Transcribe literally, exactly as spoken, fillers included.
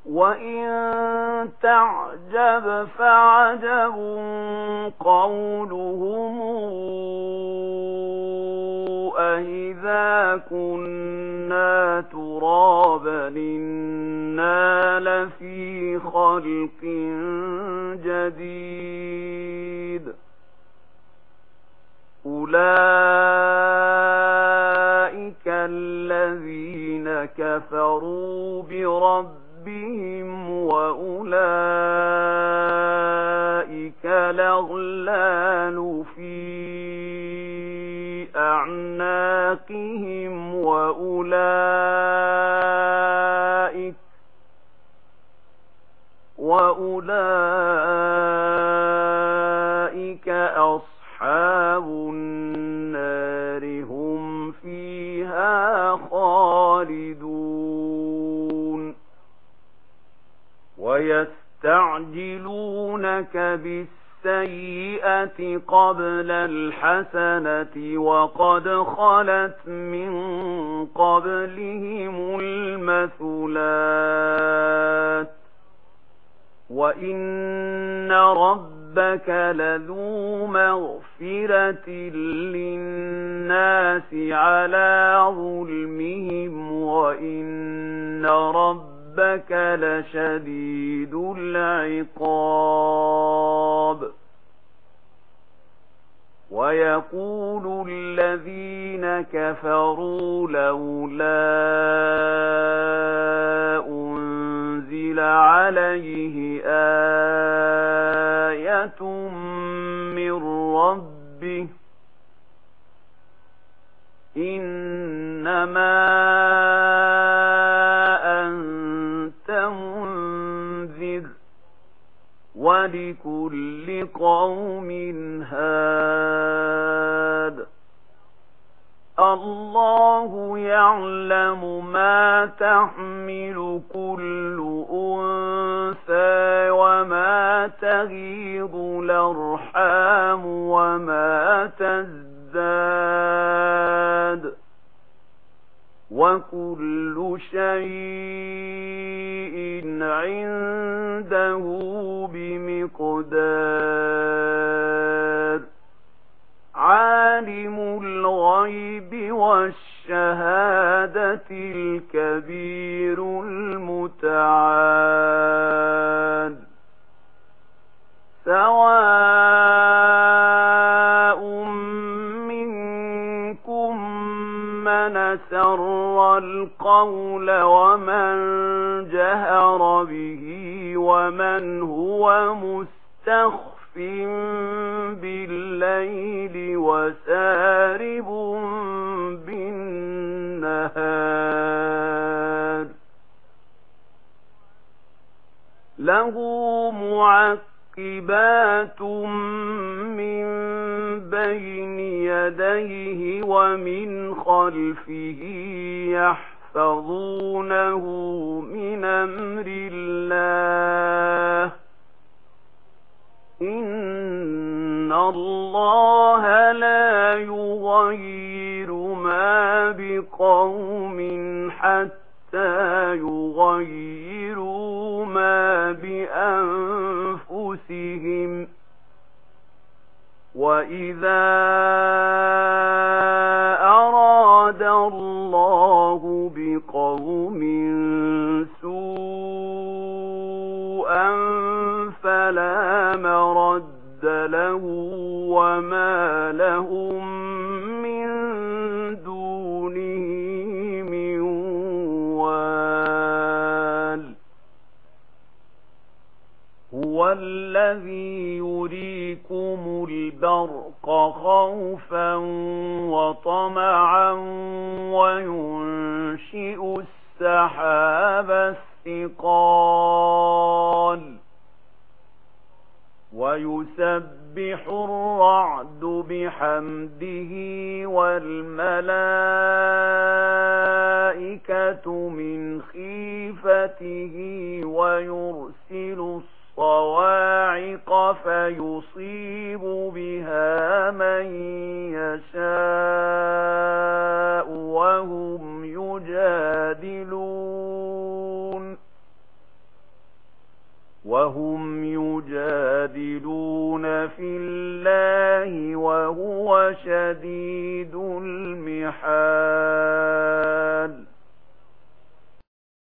وإن تعجب فعجب قولهم أإذا كنا ترابا إنا لفي خلق جديد أولئك الذين كفروا بربهم بهم وأولئك الأغلال في أعناقهم وأولئك وأولئك أصحاب النار هم فيها خالدون ويستعجلونك بالسيئة قبل الحسنة وقد خلت من قبلهم المثلات وإن ربك لذو مغفرة للناس على ظلمهم وإن ربك ربك لشديد العقاب ويقول الذين كفروا لولا أنزل عليه آية من ربه إنما ولكل قوم هاد الله يعلم ما تحمل كل أنثى وما تغيض الأرحام وما تزداد وكل شيء عنده بمقدار عالم الغيب والشهادة الكبير المتعال سواء منكم من سر القول ومن جهر به ومن هو مستخف بالليل وسارب بالنهار له معقبات من بين يديه ومن خلفه يحفظونه من أمر الله إن الله لا يغير ما بقوم حتى يغيروا ما بأنفسهم وإذا أراد الله بقوم سوءا فلا مرد له وما لهم من دونه من وال هو الذي يريكم البرق خوفا وطمعا وينشئ السحاب الثقال ويسبح الرعد بحمده والملائكة من خيفته ويرسل الصواعق فيصيب بها من يشاء وهم يجادلون وهم يجادلون في الله وهو شديد المحال.